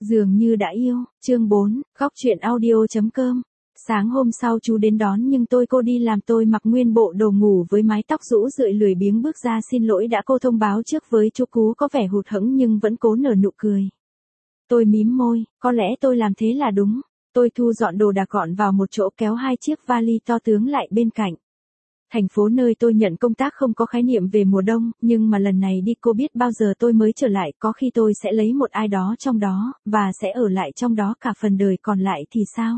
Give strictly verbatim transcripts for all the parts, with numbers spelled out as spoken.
Dường như đã yêu, chương bốn, góc chuyện audio.com. Sáng hôm sau chú đến đón nhưng tôi cô đi làm tôi mặc nguyên bộ đồ ngủ với mái tóc rũ rượi lười biếng bước ra xin lỗi đã cô thông báo trước với chú Cú có vẻ hụt hẫng nhưng vẫn cố nở nụ cười. Tôi mím môi, có lẽ tôi làm thế là đúng. Tôi thu dọn đồ đạc gọn vào một chỗ kéo hai chiếc vali to tướng lại bên cạnh. Thành phố nơi tôi nhận công tác không có khái niệm về mùa đông, nhưng mà lần này đi cô biết bao giờ tôi mới trở lại, có khi tôi sẽ lấy một ai đó trong đó, và sẽ ở lại trong đó cả phần đời còn lại thì sao?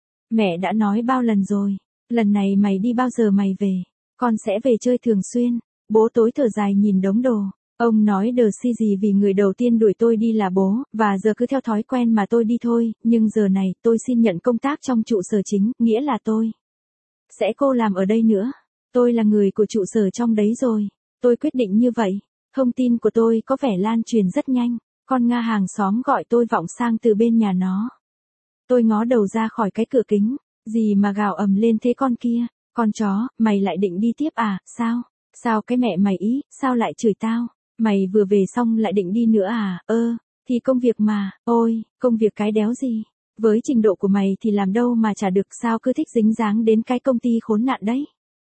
Mẹ đã nói bao lần rồi, lần này mày đi bao giờ mày về, con sẽ về chơi thường xuyên. Bố tối thở dài nhìn đống đồ, ông nói đờ si gì vì người đầu tiên đuổi tôi đi là bố, và giờ cứ theo thói quen mà tôi đi thôi, nhưng giờ này tôi xin nhận công tác trong trụ sở chính, nghĩa là tôi sẽ cô làm ở đây nữa. Tôi là người của trụ sở trong đấy rồi. Tôi quyết định như vậy. Thông tin của tôi có vẻ lan truyền rất nhanh. Con Nga hàng xóm gọi tôi vọng sang từ bên nhà nó. Tôi ngó đầu ra khỏi cái cửa kính. Gì mà gào ầm lên thế con kia? Con chó, mày lại định đi tiếp à? Sao? Sao cái mẹ mày ý? Sao lại chửi tao? Mày vừa về xong lại định đi nữa à? Ơ, thì công việc mà. Ôi, công việc cái đéo gì? Với trình độ của mày thì làm đâu mà chả được, sao cứ thích dính dáng đến cái công ty khốn nạn đấy?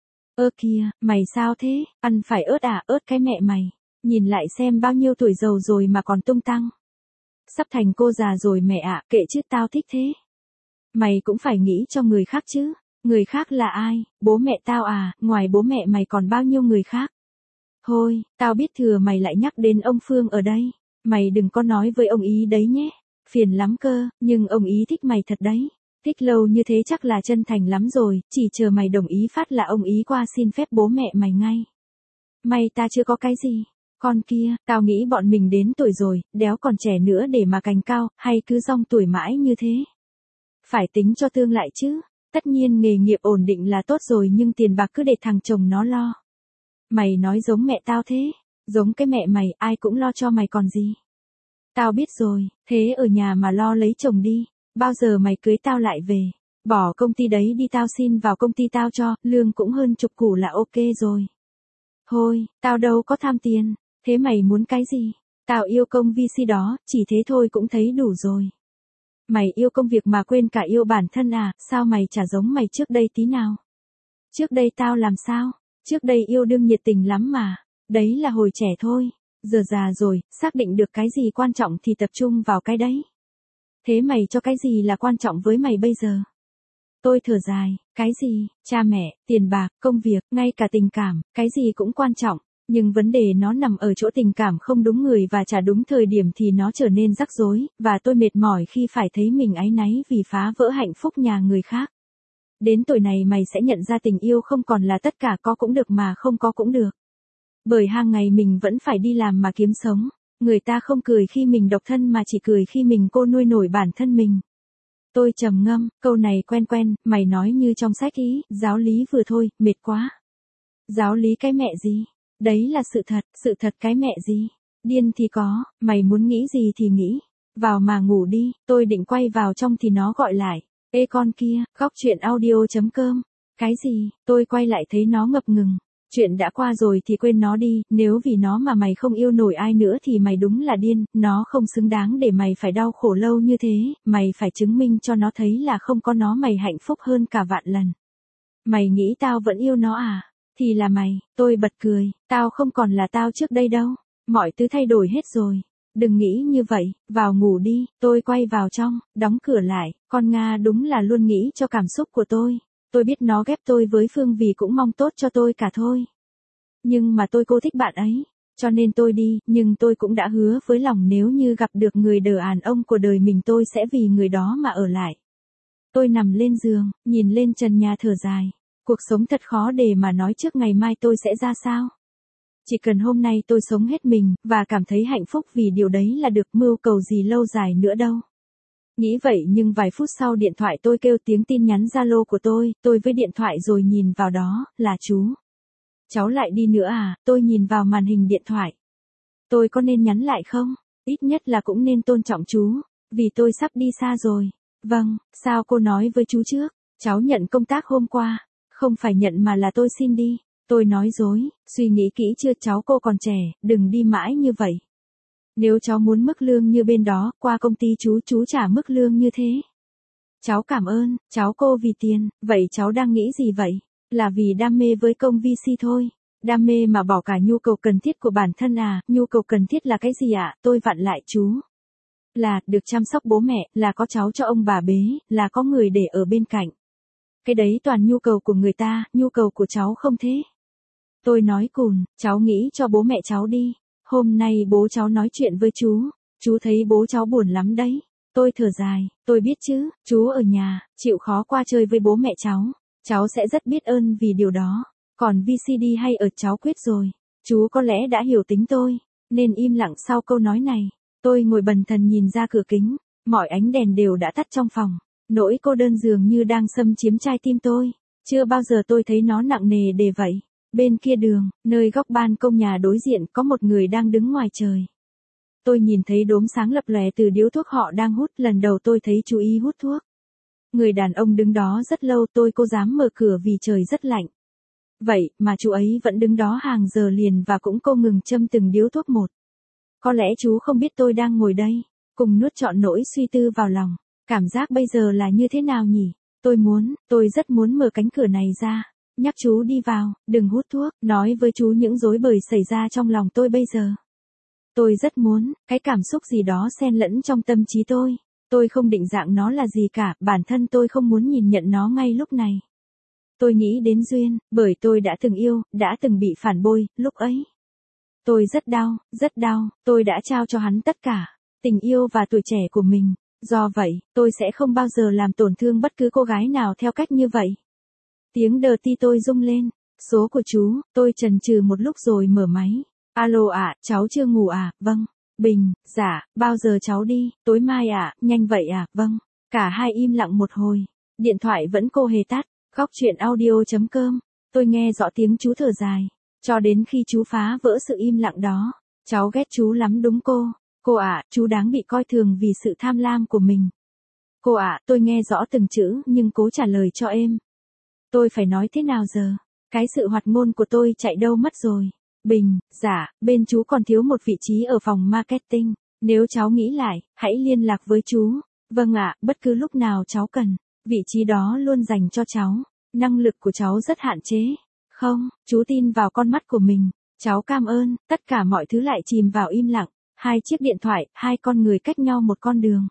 Ơ kìa, mày sao thế, ăn phải ớt à, ớt cái mẹ mày, nhìn lại xem bao nhiêu tuổi giàu rồi mà còn tung tăng. Sắp thành cô già rồi mẹ ạ, kệ chứ tao thích thế. Mày cũng phải nghĩ cho người khác chứ, người khác là ai, bố mẹ tao à, ngoài bố mẹ mày còn bao nhiêu người khác. Thôi, tao biết thừa mày lại nhắc đến ông Phương ở đây, mày đừng có nói với ông ý đấy nhé, phiền lắm cơ, nhưng ông ý thích mày thật đấy. Thích lâu như thế chắc là chân thành lắm rồi, chỉ chờ mày đồng ý phát là ông ý qua xin phép bố mẹ mày ngay. May ta chưa có cái gì. Con kia, tao nghĩ bọn mình đến tuổi rồi, đéo còn trẻ nữa để mà cành cao, hay cứ dong tuổi mãi như thế. Phải tính cho tương lại chứ. Tất nhiên nghề nghiệp ổn định là tốt rồi nhưng tiền bạc cứ để thằng chồng nó lo. Mày nói giống mẹ tao thế. Giống cái mẹ mày, ai cũng lo cho mày còn gì. Tao biết rồi, thế ở nhà mà lo lấy chồng đi. Bao giờ mày cưới tao lại về, bỏ công ty đấy đi tao xin vào công ty tao cho, lương cũng hơn chục củ là ok rồi. Thôi, tao đâu có tham tiền, thế mày muốn cái gì? Tao yêu công vê xê đó, chỉ thế thôi cũng thấy đủ rồi. Mày yêu công việc mà quên cả yêu bản thân à, sao mày chả giống mày trước đây tí nào? Trước đây tao làm sao? Trước đây yêu đương nhiệt tình lắm mà, đấy là hồi trẻ thôi, giờ già rồi, xác định được cái gì quan trọng thì tập trung vào cái đấy. Thế mày cho cái gì là quan trọng với mày bây giờ? Tôi thở dài, cái gì, cha mẹ, tiền bạc, công việc, ngay cả tình cảm, cái gì cũng quan trọng. Nhưng vấn đề nó nằm ở chỗ tình cảm không đúng người và chả đúng thời điểm thì nó trở nên rắc rối, và tôi mệt mỏi khi phải thấy mình áy náy vì phá vỡ hạnh phúc nhà người khác. Đến tuổi này mày sẽ nhận ra tình yêu không còn là tất cả, có cũng được mà không có cũng được. Bởi hàng ngày mình vẫn phải đi làm mà kiếm sống. Người ta không cười khi mình độc thân mà chỉ cười khi mình cô nuôi nổi bản thân mình. Tôi trầm ngâm, câu này quen quen, mày nói như trong sách ý, giáo lý vừa thôi, mệt quá. Giáo lý cái mẹ gì? Đấy là sự thật, sự thật cái mẹ gì? Điên thì có, mày muốn nghĩ gì thì nghĩ. Vào mà ngủ đi, tôi định quay vào trong thì nó gọi lại. Ê con kia, góc chuyện audio.com. Cái gì? Tôi quay lại thấy nó ngập ngừng. Chuyện đã qua rồi thì quên nó đi, nếu vì nó mà mày không yêu nổi ai nữa thì mày đúng là điên, nó không xứng đáng để mày phải đau khổ lâu như thế, mày phải chứng minh cho nó thấy là không có nó mày hạnh phúc hơn cả vạn lần. Mày nghĩ tao vẫn yêu nó à? Thì là mày, tôi bật cười, tao không còn là tao trước đây đâu, mọi thứ thay đổi hết rồi. Đừng nghĩ như vậy, vào ngủ đi, tôi quay vào trong, đóng cửa lại, con Nga đúng là luôn nghĩ cho cảm xúc của tôi. Tôi biết nó ghép tôi với Phương vì cũng mong tốt cho tôi cả thôi. Nhưng mà tôi cô thích bạn ấy, cho nên tôi đi, nhưng tôi cũng đã hứa với lòng nếu như gặp được người đàn àn ông của đời mình tôi sẽ vì người đó mà ở lại. Tôi nằm lên giường, nhìn lên trần nhà thở dài. Cuộc sống thật khó để mà nói trước ngày mai tôi sẽ ra sao. Chỉ cần hôm nay tôi sống hết mình, và cảm thấy hạnh phúc vì điều đấy là được, mưu cầu gì lâu dài nữa đâu. Nghĩ vậy nhưng vài phút sau điện thoại tôi kêu tiếng tin nhắn Zalo của tôi, tôi với điện thoại rồi nhìn vào đó, là chú. Cháu lại đi nữa à, tôi nhìn vào màn hình điện thoại. Tôi có nên nhắn lại không? Ít nhất là cũng nên tôn trọng chú, vì tôi sắp đi xa rồi. Vâng, sao cô nói với chú trước, cháu nhận công tác hôm qua. Không phải nhận mà là tôi xin đi. Tôi nói dối, suy nghĩ kỹ chưa cháu, cô còn trẻ, đừng đi mãi như vậy. Nếu cháu muốn mức lương như bên đó, qua công ty chú chú trả mức lương như thế. Cháu cảm ơn, cháu cô vì tiền, vậy cháu đang nghĩ gì vậy? Là vì đam mê với công vê xê thôi. Đam mê mà bỏ cả nhu cầu cần thiết của bản thân à, nhu cầu cần thiết là cái gì ạ? À? Tôi vặn lại chú. Là, được chăm sóc bố mẹ, là có cháu cho ông bà bế, là có người để ở bên cạnh. Cái đấy toàn nhu cầu của người ta, nhu cầu của cháu không thế. Tôi nói cùn, cháu nghĩ cho bố mẹ cháu đi. Hôm nay bố cháu nói chuyện với chú, chú thấy bố cháu buồn lắm đấy. Tôi thở dài, tôi biết chứ, chú ở nhà, chịu khó qua chơi với bố mẹ cháu. Cháu sẽ rất biết ơn vì điều đó. Còn vê xê đê hay ở cháu quyết rồi. Chú có lẽ đã hiểu tính tôi, nên im lặng sau câu nói này. Tôi ngồi bần thần nhìn ra cửa kính, mọi ánh đèn đều đã tắt trong phòng. Nỗi cô đơn dường như đang xâm chiếm trái tim tôi. Chưa bao giờ tôi thấy nó nặng nề để vậy. Bên kia đường, nơi góc ban công nhà đối diện có một người đang đứng ngoài trời. Tôi nhìn thấy đốm sáng lập lòe từ điếu thuốc họ đang hút, lần đầu tôi thấy chú ý hút thuốc. Người đàn ông đứng đó rất lâu, tôi cố dám mở cửa vì trời rất lạnh. Vậy mà chú ấy vẫn đứng đó hàng giờ liền và cũng không ngừng châm từng điếu thuốc một. Có lẽ chú không biết tôi đang ngồi đây, cùng nuốt trọn nỗi suy tư vào lòng. Cảm giác bây giờ là như thế nào nhỉ? Tôi muốn, tôi rất muốn mở cánh cửa này ra. Nhắc chú đi vào, đừng hút thuốc, nói với chú những rối bời xảy ra trong lòng tôi bây giờ. Tôi rất muốn, cái cảm xúc gì đó xen lẫn trong tâm trí tôi. Tôi không định dạng nó là gì cả, bản thân tôi không muốn nhìn nhận nó ngay lúc này. Tôi nghĩ đến Duyên, bởi tôi đã từng yêu, đã từng bị phản bội, lúc ấy. Tôi rất đau, rất đau, tôi đã trao cho hắn tất cả, tình yêu và tuổi trẻ của mình. Do vậy, tôi sẽ không bao giờ làm tổn thương bất cứ cô gái nào theo cách như vậy. Tiếng đờ ti tôi rung lên. Số của chú, tôi chần chừ một lúc rồi mở máy. Alo ạ, à, cháu chưa ngủ à? Vâng. Bình, dạ, bao giờ cháu đi? Tối mai ạ, à, nhanh vậy à? Vâng. Cả hai im lặng một hồi. Điện thoại vẫn cô hề tắt. Góc chuyện audio.com. Tôi nghe rõ tiếng chú thở dài. Cho đến khi chú phá vỡ sự im lặng đó. Cháu ghét chú lắm đúng cô. Cô ạ, à, chú đáng bị coi thường vì sự tham lam của mình. Cô ạ, à, tôi nghe rõ từng chữ nhưng cố trả lời cho em. Tôi phải nói thế nào giờ? Cái sự hoạt ngôn của tôi chạy đâu mất rồi? Bình, dạ, bên chú còn thiếu một vị trí ở phòng marketing. Nếu cháu nghĩ lại, hãy liên lạc với chú. Vâng ạ, bất cứ lúc nào cháu cần. Vị trí đó luôn dành cho cháu. Năng lực của cháu rất hạn chế. Không, chú tin vào con mắt của mình. Cháu cảm ơn, tất cả mọi thứ lại chìm vào im lặng. Hai chiếc điện thoại, hai con người cách nhau một con đường.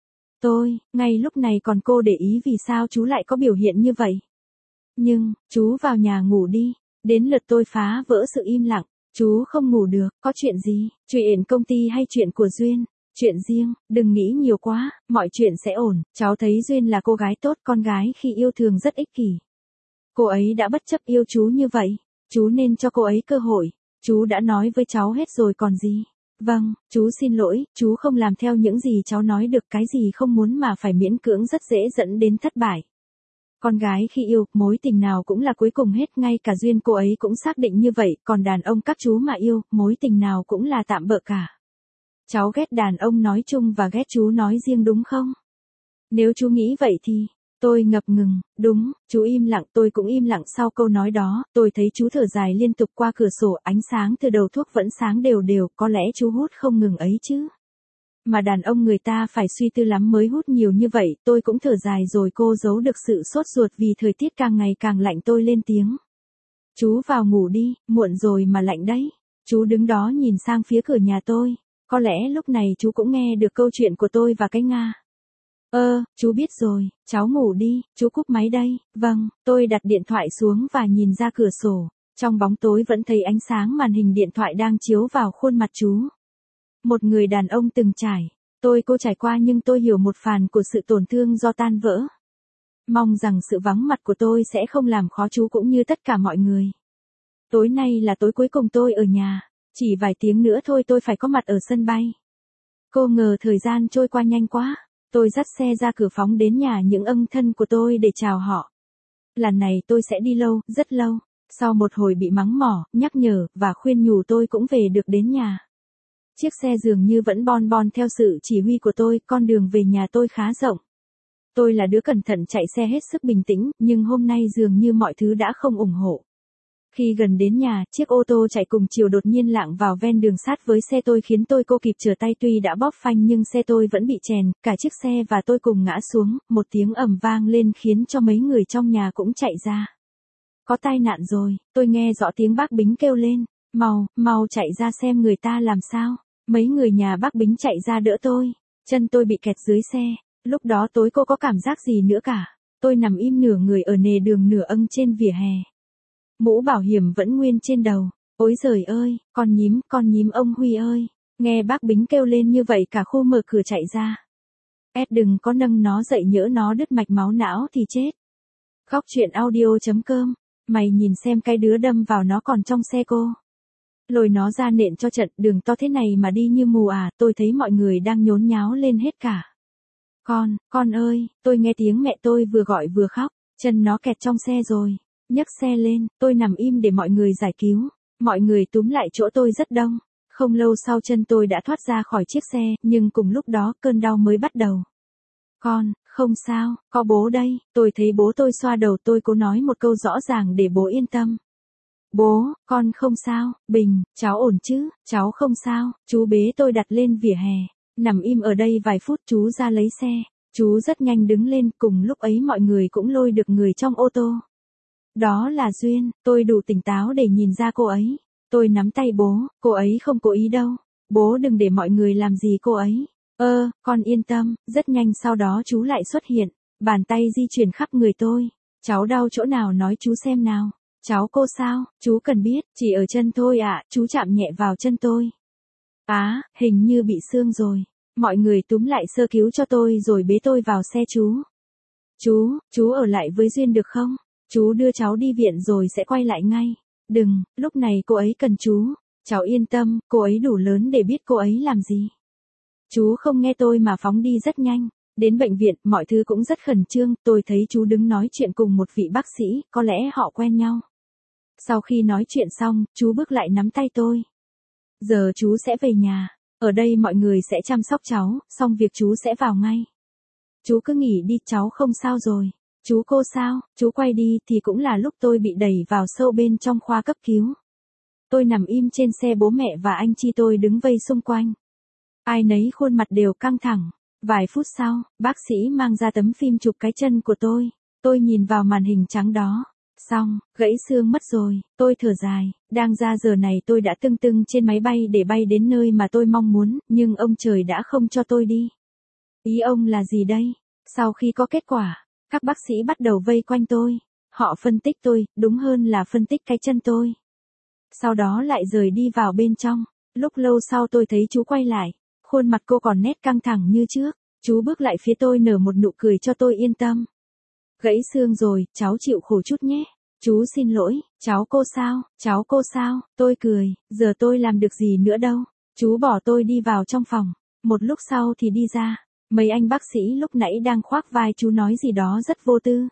Tôi, ngay lúc này còn cô để ý vì sao chú lại có biểu hiện như vậy. Nhưng, chú vào nhà ngủ đi. Đến lượt tôi phá vỡ sự im lặng. Chú không ngủ được, có chuyện gì? Chuyện công ty hay chuyện của Duyên? Chuyện riêng, đừng nghĩ nhiều quá, mọi chuyện sẽ ổn. Cháu thấy Duyên là cô gái tốt, con gái khi yêu thường rất ích kỷ. Cô ấy đã bất chấp yêu chú như vậy. Chú nên cho cô ấy cơ hội. Chú đã nói với cháu hết rồi còn gì. Vâng, chú xin lỗi, chú không làm theo những gì cháu nói được, cái gì không muốn mà phải miễn cưỡng rất dễ dẫn đến thất bại. Con gái khi yêu, mối tình nào cũng là cuối cùng hết, ngay cả Duyên cô ấy cũng xác định như vậy, còn đàn ông các chú mà yêu, mối tình nào cũng là tạm bợ cả. Cháu ghét đàn ông nói chung và ghét chú nói riêng đúng không? Nếu chú nghĩ vậy thì, tôi ngập ngừng, đúng, chú im lặng, tôi cũng im lặng sau câu nói đó, tôi thấy chú thở dài liên tục qua cửa sổ, ánh sáng từ đầu thuốc vẫn sáng đều đều, có lẽ chú hút không ngừng ấy chứ. Mà đàn ông người ta phải suy tư lắm mới hút nhiều như vậy, tôi cũng thở dài rồi cô giấu được sự sốt ruột vì thời tiết càng ngày càng lạnh, tôi lên tiếng. Chú vào ngủ đi, muộn rồi mà lạnh đấy. Chú đứng đó nhìn sang phía cửa nhà tôi, có lẽ lúc này chú cũng nghe được câu chuyện của tôi và cái Nga. Ơ, chú biết rồi, cháu ngủ đi, chú cúp máy đây. Vâng, tôi đặt điện thoại xuống và nhìn ra cửa sổ, trong bóng tối vẫn thấy ánh sáng màn hình điện thoại đang chiếu vào khuôn mặt chú. Một người đàn ông từng trải, tôi cô trải qua nhưng tôi hiểu một phần của sự tổn thương do tan vỡ. Mong rằng sự vắng mặt của tôi sẽ không làm khó chú cũng như tất cả mọi người. Tối nay là tối cuối cùng tôi ở nhà, chỉ vài tiếng nữa thôi tôi phải có mặt ở sân bay. Cô ngờ thời gian trôi qua nhanh quá, tôi dắt xe ra cửa phóng đến nhà những ân thân của tôi để chào họ. Lần này tôi sẽ đi lâu, rất lâu, sau một hồi bị mắng mỏ, nhắc nhở, và khuyên nhủ tôi cũng về được đến nhà. Chiếc xe dường như vẫn bon bon theo sự chỉ huy của tôi, con đường về nhà tôi khá rộng. Tôi là đứa cẩn thận chạy xe hết sức bình tĩnh, nhưng hôm nay dường như mọi thứ đã không ủng hộ. Khi gần đến nhà, chiếc ô tô chạy cùng chiều đột nhiên lạng vào ven đường sát với xe tôi khiến tôi cô kịp trở tay, tuy đã bóp phanh nhưng xe tôi vẫn bị chèn, cả chiếc xe và tôi cùng ngã xuống, một tiếng ầm vang lên khiến cho mấy người trong nhà cũng chạy ra. Có tai nạn rồi, tôi nghe rõ tiếng bác Bính kêu lên, mau, mau chạy ra xem người ta làm sao. Mấy người nhà bác Bính chạy ra đỡ tôi, chân tôi bị kẹt dưới xe, lúc đó tối cô có cảm giác gì nữa cả, tôi nằm im nửa người ở nề đường nửa âng trên vỉa hè. Mũ bảo hiểm vẫn nguyên trên đầu, ôi giời ơi, con nhím, con nhím ông Huy ơi, nghe bác Bính kêu lên như vậy cả khu mở cửa chạy ra. Ed đừng có nâng nó dậy nhỡ nó đứt mạch máu não thì chết. Khóc chuyện audio.com, mày nhìn xem cái đứa đâm vào nó còn trong xe cô. Lôi nó ra nện cho trận, đường to thế này mà đi như mù à, tôi thấy mọi người đang nhốn nháo lên hết cả. Con, con ơi, tôi nghe tiếng mẹ tôi vừa gọi vừa khóc, chân nó kẹt trong xe rồi. Nhấc xe lên, tôi nằm im để mọi người giải cứu. Mọi người túm lại chỗ tôi rất đông. Không lâu sau chân tôi đã thoát ra khỏi chiếc xe, nhưng cùng lúc đó cơn đau mới bắt đầu. Con, không sao, có bố đây. Tôi thấy bố tôi xoa đầu tôi, cố nói một câu rõ ràng để bố yên tâm. Bố, con không sao, Bình, cháu ổn chứ, cháu không sao. Chú bế tôi đặt lên vỉa hè. Nằm im ở đây vài phút chú ra lấy xe. Chú rất nhanh đứng lên, cùng lúc ấy mọi người cũng lôi được người trong ô tô. Đó là Duyên, tôi đủ tỉnh táo để nhìn ra cô ấy. Tôi nắm tay bố, cô ấy không cố ý đâu. Bố đừng để mọi người làm gì cô ấy. Ơ, con yên tâm, rất nhanh sau đó chú lại xuất hiện. Bàn tay di chuyển khắp người tôi. Cháu đau chỗ nào nói chú xem nào. Cháu cô sao, chú cần biết, chỉ ở chân thôi ạ, à, chú chạm nhẹ vào chân tôi. Á, à, hình như bị xương rồi. Mọi người túm lại sơ cứu cho tôi rồi bế tôi vào xe chú. Chú, chú ở lại với Duyên được không? Chú đưa cháu đi viện rồi sẽ quay lại ngay. Đừng, lúc này cô ấy cần chú. Cháu yên tâm, cô ấy đủ lớn để biết cô ấy làm gì. Chú không nghe tôi mà phóng đi rất nhanh. Đến bệnh viện, mọi thứ cũng rất khẩn trương, tôi thấy chú đứng nói chuyện cùng một vị bác sĩ, có lẽ họ quen nhau. Sau khi nói chuyện xong, chú bước lại nắm tay tôi. Giờ chú sẽ về nhà, ở đây mọi người sẽ chăm sóc cháu, xong việc chú sẽ vào ngay. Chú cứ nghỉ đi, cháu không sao rồi. Chú cô sao, chú quay đi thì cũng là lúc tôi bị đẩy vào sâu bên trong khoa cấp cứu. Tôi nằm im trên xe, bố mẹ và anh chị tôi đứng vây xung quanh. Ai nấy khuôn mặt đều căng thẳng. Vài phút sau, bác sĩ mang ra tấm phim chụp cái chân của tôi. Tôi nhìn vào màn hình trắng đó. Xong, gãy xương mất rồi, tôi thở dài, đang ra giờ này tôi đã tưng tưng trên máy bay để bay đến nơi mà tôi mong muốn, nhưng ông trời đã không cho tôi đi. Ý ông là gì đây? Sau khi có kết quả, các bác sĩ bắt đầu vây quanh tôi. Họ phân tích tôi, đúng hơn là phân tích cái chân tôi. Sau đó lại rời đi vào bên trong. Lúc lâu sau tôi thấy chú quay lại. Khuôn mặt cô còn nét căng thẳng như trước. Chú bước lại phía tôi nở một nụ cười cho tôi yên tâm. Gãy xương rồi, cháu chịu khổ chút nhé. Chú xin lỗi, cháu cô sao, cháu cô sao, tôi cười, giờ tôi làm được gì nữa đâu. Chú bỏ tôi đi vào trong phòng. Một lúc sau thì đi ra. Mấy anh bác sĩ lúc nãy đang khoác vai chú nói gì đó rất vô tư.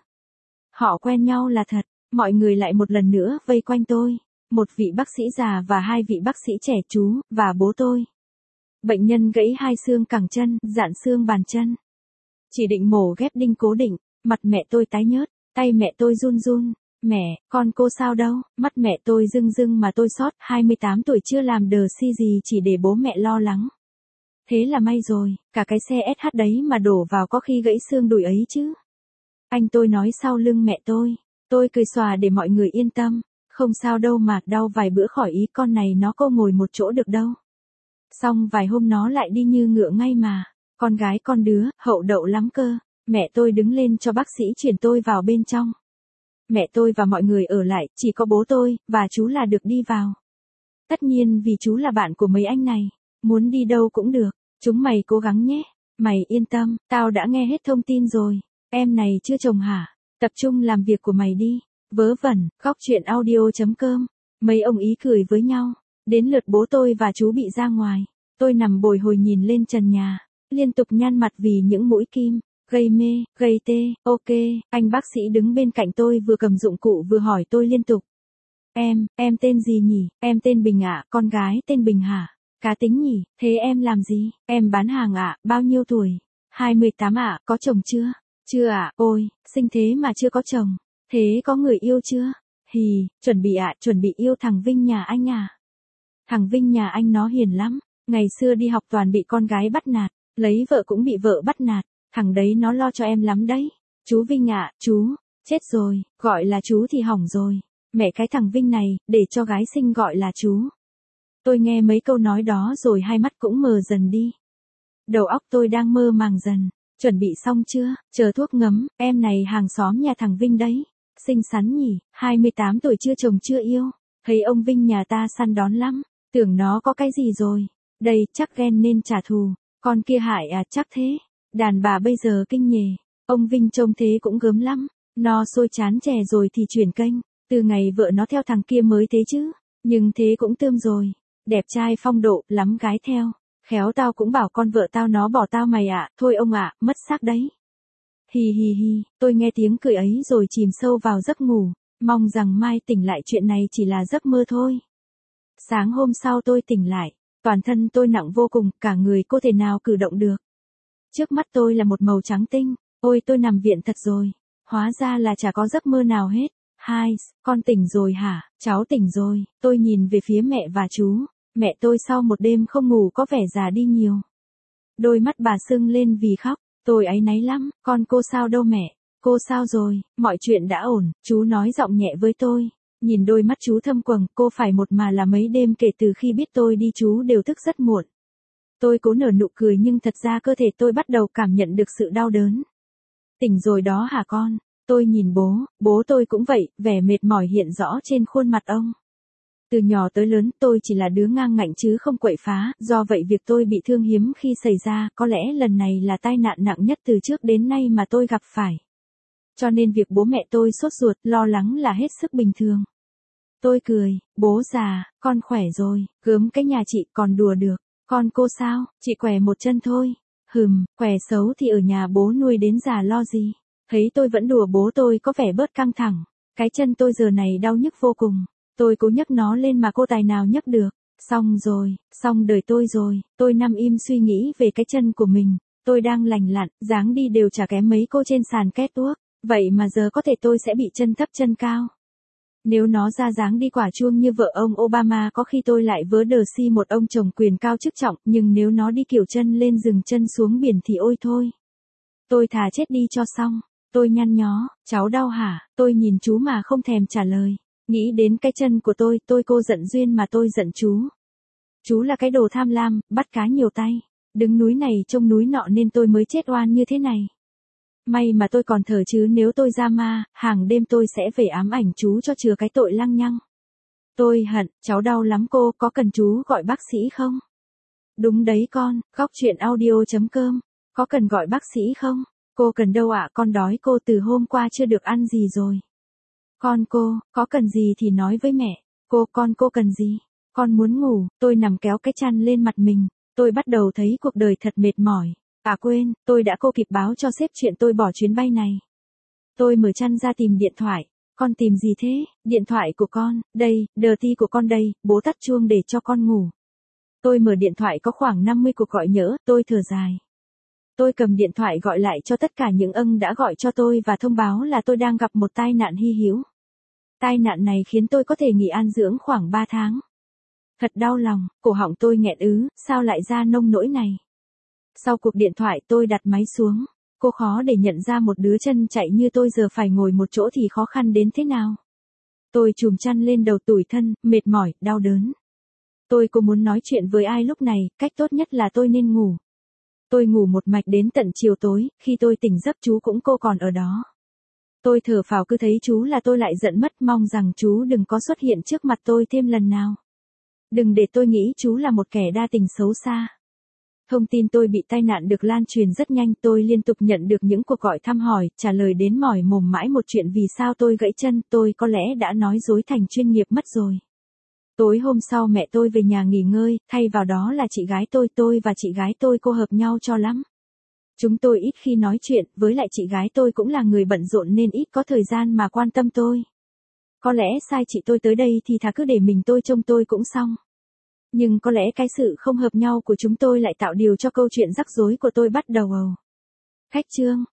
Họ quen nhau là thật. Mọi người lại một lần nữa vây quanh tôi. Một vị bác sĩ già và hai vị bác sĩ trẻ, chú và bố tôi. Bệnh nhân gãy hai xương cẳng chân, dạn xương bàn chân. Chỉ định mổ ghép đinh cố định. Mặt mẹ tôi tái nhợt, tay mẹ tôi run run. Mẹ, con cô sao đâu? Mắt mẹ tôi rưng rưng mà tôi sót, hai mươi tám tuổi chưa làm đờ si gì chỉ để bố mẹ lo lắng. Thế là may rồi, cả cái xe ét hát đấy mà đổ vào có khi gãy xương đùi ấy chứ. Anh tôi nói sau lưng mẹ tôi. Tôi cười xòa để mọi người yên tâm. Không sao đâu mà, đau vài bữa khỏi ý, con này nó cô ngồi một chỗ được đâu. Xong vài hôm nó lại đi như ngựa ngay mà. Con gái con đứa, hậu đậu lắm cơ. Mẹ tôi đứng lên cho bác sĩ chuyển tôi vào bên trong. Mẹ tôi và mọi người ở lại, chỉ có bố tôi, và chú là được đi vào. Tất nhiên vì chú là bạn của mấy anh này. Muốn đi đâu cũng được, chúng mày cố gắng nhé. Mày yên tâm, tao đã nghe hết thông tin rồi. Em này chưa chồng hả? Tập trung làm việc của mày đi. Vớ vẩn, khóc chuyện audio.com. Mấy ông ý cười với nhau. Đến lượt bố tôi và chú bị ra ngoài. Tôi nằm bồi hồi nhìn lên trần nhà. Liên tục nhăn mặt vì những mũi kim. Gây mê, gây tê, ok, anh bác sĩ đứng bên cạnh tôi vừa cầm dụng cụ vừa hỏi tôi liên tục. Em, em tên gì nhỉ? Em tên Bình ạ, con gái tên Bình hả? Cá tính nhỉ, thế em làm gì? Em bán hàng ạ, bao nhiêu tuổi? hai mươi tám ạ, có chồng chưa? Chưa ạ, ôi, sinh thế mà chưa có chồng. Thế có người yêu chưa? Hì, chuẩn bị ạ, chuẩn bị yêu thằng Vinh nhà anh à. Thằng Vinh nhà anh nó hiền lắm, ngày xưa đi học toàn bị con gái bắt nạt, lấy vợ cũng bị vợ bắt nạt, thằng đấy nó lo cho em lắm đấy. Chú Vinh ạ, chú, chết rồi, gọi là chú thì hỏng rồi. Mẹ cái thằng Vinh này, để cho gái sinh gọi là chú. Tôi nghe mấy câu nói đó rồi hai mắt cũng mờ dần đi. Đầu óc tôi đang mơ màng dần. Chuẩn bị xong chưa, chờ thuốc ngấm, em này hàng xóm nhà thằng Vinh đấy. Xinh xắn nhỉ, hai mươi tám tuổi chưa chồng chưa yêu. Thấy ông Vinh nhà ta săn đón lắm, tưởng nó có cái gì rồi. Đây chắc ghen nên trả thù, con kia hại à chắc thế. Đàn bà bây giờ kinh nhề, ông Vinh trông thế cũng gớm lắm. No sôi chán chè rồi thì chuyển kênh, từ ngày vợ nó theo thằng kia mới thế chứ. Nhưng thế cũng tươm rồi, đẹp trai phong độ, lắm gái theo. Khéo tao cũng bảo con vợ tao nó bỏ tao mày ạ, thôi ông ạ, mất xác đấy. Hì hì hì, tôi nghe tiếng cười ấy rồi chìm sâu vào giấc ngủ, mong rằng mai tỉnh lại chuyện này chỉ là giấc mơ thôi. Sáng hôm sau tôi tỉnh lại, toàn thân tôi nặng vô cùng, cả người cô thể nào cử động được. Trước mắt tôi là một màu trắng tinh, ôi tôi nằm viện thật rồi, hóa ra là chả có giấc mơ nào hết. Hai, con tỉnh rồi hả, cháu tỉnh rồi, tôi nhìn về phía mẹ và chú. Mẹ tôi sau một đêm không ngủ có vẻ già đi nhiều. Đôi mắt bà sưng lên vì khóc, tôi áy náy lắm, con cô sao đâu mẹ, cô sao rồi, mọi chuyện đã ổn, chú nói giọng nhẹ với tôi. Nhìn đôi mắt chú thâm quầng, cô phải một mà là mấy đêm kể từ khi biết tôi đi chú đều thức rất muộn. Tôi cố nở nụ cười nhưng thật ra cơ thể tôi bắt đầu cảm nhận được sự đau đớn. Tỉnh rồi đó hả con, tôi nhìn bố, bố tôi cũng vậy, vẻ mệt mỏi hiện rõ trên khuôn mặt ông. Từ nhỏ tới lớn tôi chỉ là đứa ngang ngạnh chứ không quậy phá, do vậy việc tôi bị thương hiếm khi xảy ra, có lẽ lần này là tai nạn nặng nhất từ trước đến nay mà tôi gặp phải. Cho nên việc bố mẹ tôi sốt ruột, lo lắng là hết sức bình thường. Tôi cười, bố già, con khỏe rồi, gớm cái nhà chị còn đùa được, con cô sao, chị khỏe một chân thôi. Hừm, khỏe xấu thì ở nhà bố nuôi đến già lo gì. Thấy tôi vẫn đùa bố tôi có vẻ bớt căng thẳng, cái chân tôi giờ này đau nhức vô cùng. Tôi cố nhấc nó lên mà cô tài nào nhấc được. Xong rồi, xong đời tôi rồi, tôi nằm im suy nghĩ về cái chân của mình. Tôi đang lành lặn, dáng đi đều chả kém mấy cô trên sàn catwalk. Vậy mà giờ có thể tôi sẽ bị chân thấp chân cao. Nếu nó ra dáng đi quả chuông như vợ ông Obama có khi tôi lại vớ đờ si một ông chồng quyền cao chức trọng. Nhưng nếu nó đi kiểu chân lên rừng chân xuống biển thì ôi thôi. Tôi thà chết đi cho xong. Tôi nhăn nhó, cháu đau hả? Tôi nhìn chú mà không thèm trả lời. Nghĩ đến cái chân của tôi, tôi cô giận duyên mà tôi giận chú. Chú là cái đồ tham lam, bắt cá nhiều tay. Đứng núi này trông núi nọ nên tôi mới chết oan như thế này. May mà tôi còn thở chứ nếu tôi ra ma, hàng đêm tôi sẽ về ám ảnh chú cho chừa cái tội lăng nhăng. Tôi hận, cháu đau lắm cô, có cần chú gọi bác sĩ không? Đúng đấy con, góc chuyện audio chấm com. Có cần gọi bác sĩ không? Cô cần đâu ạ, con đói cô từ hôm qua chưa được ăn gì rồi. Con cô, có cần gì thì nói với mẹ. Cô, con cô cần gì? Con muốn ngủ, tôi nằm kéo cái chăn lên mặt mình. Tôi bắt đầu thấy cuộc đời thật mệt mỏi. À quên, tôi đã cô kịp báo cho sếp chuyện tôi bỏ chuyến bay này. Tôi mở chăn ra tìm điện thoại. Con tìm gì thế? Điện thoại của con, đây, đờ ti của con đây, bố tắt chuông để cho con ngủ. Tôi mở điện thoại có khoảng năm mươi cuộc gọi nhỡ, tôi thở dài. Tôi cầm điện thoại gọi lại cho tất cả những ân đã gọi cho tôi và thông báo là tôi đang gặp một tai nạn hy hữu. Tai nạn này khiến tôi có thể nghỉ an dưỡng khoảng ba tháng. Thật đau lòng, cổ họng tôi nghẹn ứ, sao lại ra nông nỗi này. Sau cuộc điện thoại tôi đặt máy xuống. Cô khó để nhận ra một đứa chân chạy như tôi giờ phải ngồi một chỗ thì khó khăn đến thế nào. Tôi chùm chăn lên đầu tủi thân, mệt mỏi, đau đớn. Tôi có muốn nói chuyện với ai lúc này, cách tốt nhất là tôi nên ngủ. Tôi ngủ một mạch đến tận chiều tối, khi tôi tỉnh giấc chú cũng cô còn ở đó. Tôi thở phào cứ thấy chú là tôi lại giận mất, mong rằng chú đừng có xuất hiện trước mặt tôi thêm lần nào. Đừng để tôi nghĩ chú là một kẻ đa tình xấu xa. Thông tin tôi bị tai nạn được lan truyền rất nhanh, tôi liên tục nhận được những cuộc gọi thăm hỏi, trả lời đến mỏi mồm mãi một chuyện vì sao tôi gãy chân, tôi có lẽ đã nói dối thành chuyên nghiệp mất rồi. Tối hôm sau mẹ tôi về nhà nghỉ ngơi, thay vào đó là chị gái tôi, tôi và chị gái tôi cô hợp nhau cho lắm. Chúng tôi ít khi nói chuyện, với lại chị gái tôi cũng là người bận rộn nên ít có thời gian mà quan tâm tôi. Có lẽ sai chị tôi tới đây thì thà cứ để mình tôi trông tôi cũng xong. Nhưng có lẽ cái sự không hợp nhau của chúng tôi lại tạo điều cho câu chuyện rắc rối của tôi bắt đầu ầu. Khách trương,